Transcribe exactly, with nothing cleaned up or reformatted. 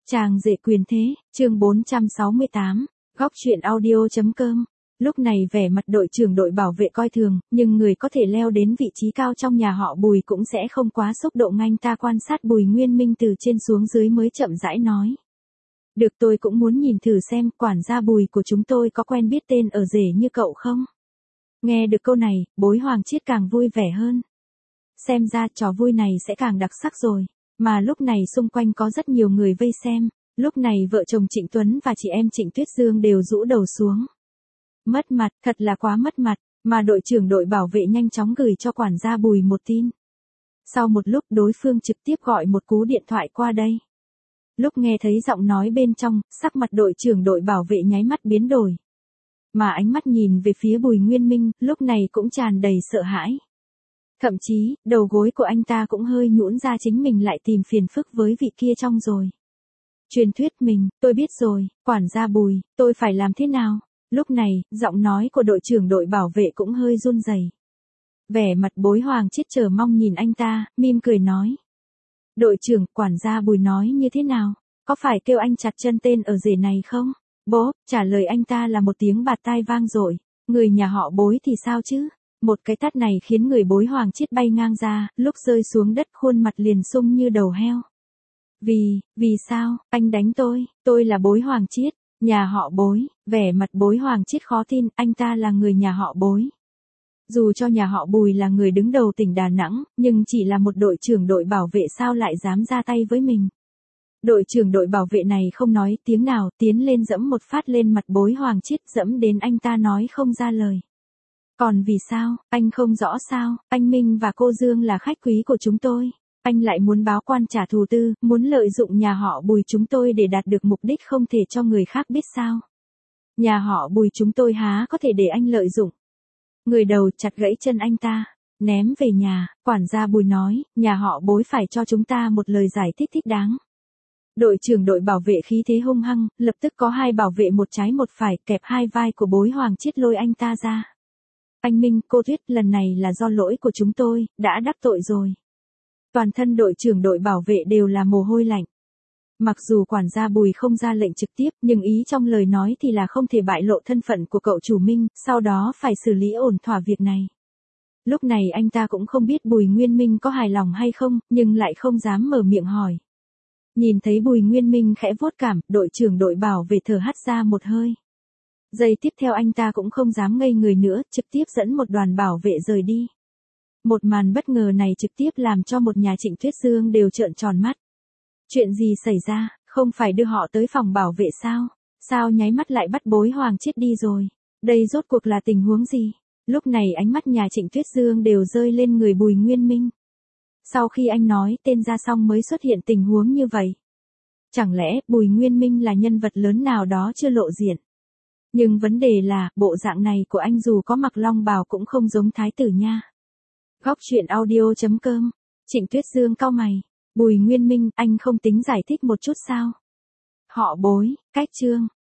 Chàng rể quyền thế, chương bốn trăm sáu mươi tám, góc truyện audio.com. Lúc này vẻ mặt đội trưởng đội bảo vệ coi thường, nhưng người có thể leo đến vị trí cao trong nhà họ Bùi cũng sẽ không quá xúc động. Anh ta quan sát Bùi Nguyên Minh từ trên xuống dưới mới chậm rãi nói. Được, tôi cũng muốn nhìn thử xem quản gia Bùi của chúng tôi có quen biết tên ở rể như cậu không? Nghe được câu này, Bối Hoàng Chiết càng vui vẻ hơn. Xem ra trò vui này sẽ càng đặc sắc rồi. Mà lúc này xung quanh có rất nhiều người vây xem, lúc này vợ chồng Trịnh Tuấn và chị em Trịnh Tuyết Dương đều rũ đầu xuống. Mất mặt, thật là quá mất mặt, mà đội trưởng đội bảo vệ nhanh chóng gửi cho quản gia Bùi một tin. Sau một lúc đối phương trực tiếp gọi một cú điện thoại qua đây. Lúc nghe thấy giọng nói bên trong, sắc mặt đội trưởng đội bảo vệ nháy mắt biến đổi. Mà ánh mắt nhìn về phía Bùi Nguyên Minh, lúc này cũng tràn đầy sợ hãi. Thậm chí, đầu gối của anh ta cũng hơi nhũn ra, chính mình lại tìm phiền phức với vị kia trong rồi. Truyền thuyết mình, tôi biết rồi, quản gia Bùi, tôi phải làm thế nào? Lúc này, giọng nói của đội trưởng đội bảo vệ cũng hơi run rẩy. Vẻ mặt Bối Hoàng Chiết chờ mong nhìn anh ta, mỉm cười nói. Đội trưởng, quản gia Bùi nói như thế nào? Có phải kêu anh chặt chân tên ở rể này không? Bố, trả lời anh ta là một tiếng bạt tai vang dội. Người nhà họ Bối thì sao chứ? Một cái tát này khiến người Bối Hoàng Chiết bay ngang ra, lúc rơi xuống đất khuôn mặt liền sung như đầu heo. Vì, vì sao, anh đánh tôi, tôi là Bối Hoàng Chiết, nhà họ Bối, vẻ mặt Bối Hoàng Chiết khó tin, anh ta là người nhà họ Bối. Dù cho nhà họ Bùi là người đứng đầu tỉnh Đà Nẵng, nhưng chỉ là một đội trưởng đội bảo vệ sao lại dám ra tay với mình. Đội trưởng đội bảo vệ này không nói tiếng nào, tiến lên dẫm một phát lên mặt Bối Hoàng Chiết, dẫm đến anh ta nói không ra lời. Còn vì sao, anh không rõ sao, anh Minh và cô Dương là khách quý của chúng tôi. Anh lại muốn báo quan trả thù tư, muốn lợi dụng nhà họ Bùi chúng tôi để đạt được mục đích không thể cho người khác biết sao. Nhà họ Bùi chúng tôi há có thể để anh lợi dụng. Người đầu chặt gãy chân anh ta, ném về nhà, quản gia Bùi nói, nhà họ Bối phải cho chúng ta một lời giải thích thích đáng. Đội trưởng đội bảo vệ khí thế hung hăng, lập tức có hai bảo vệ một trái một phải kẹp hai vai của Bối Hoàng Chiết lôi anh ta ra. Anh Minh, cô Tuyết, lần này là do lỗi của chúng tôi, đã đắc tội rồi. Toàn thân đội trưởng đội bảo vệ đều là mồ hôi lạnh. Mặc dù quản gia Bùi không ra lệnh trực tiếp, nhưng ý trong lời nói thì là không thể bại lộ thân phận của cậu chủ Minh, sau đó phải xử lý ổn thỏa việc này. Lúc này anh ta cũng không biết Bùi Nguyên Minh có hài lòng hay không, nhưng lại không dám mở miệng hỏi. Nhìn thấy Bùi Nguyên Minh khẽ vuốt cảm, đội trưởng đội bảo vệ thở hắt ra một hơi. Giây tiếp theo anh ta cũng không dám ngây người nữa, trực tiếp dẫn một đoàn bảo vệ rời đi. Một màn bất ngờ này trực tiếp làm cho một nhà Trịnh Tuyết Dương đều trợn tròn mắt. Chuyện gì xảy ra, không phải đưa họ tới phòng bảo vệ sao? Sao nháy mắt lại bắt Bối Hoàng Chiết đi rồi? Đây rốt cuộc là tình huống gì? Lúc này ánh mắt nhà Trịnh Tuyết Dương đều rơi lên người Bùi Nguyên Minh. Sau khi anh nói tên ra xong mới xuất hiện tình huống như vậy. Chẳng lẽ Bùi Nguyên Minh là nhân vật lớn nào đó chưa lộ diện? Nhưng vấn đề là, bộ dạng này của anh dù có mặc long bào cũng không giống thái tử nha. Góc truyện audio.com. Trịnh Tuyết Dương cau mày. Bùi Nguyên Minh, anh không tính giải thích một chút sao? Họ Bối, cách chương.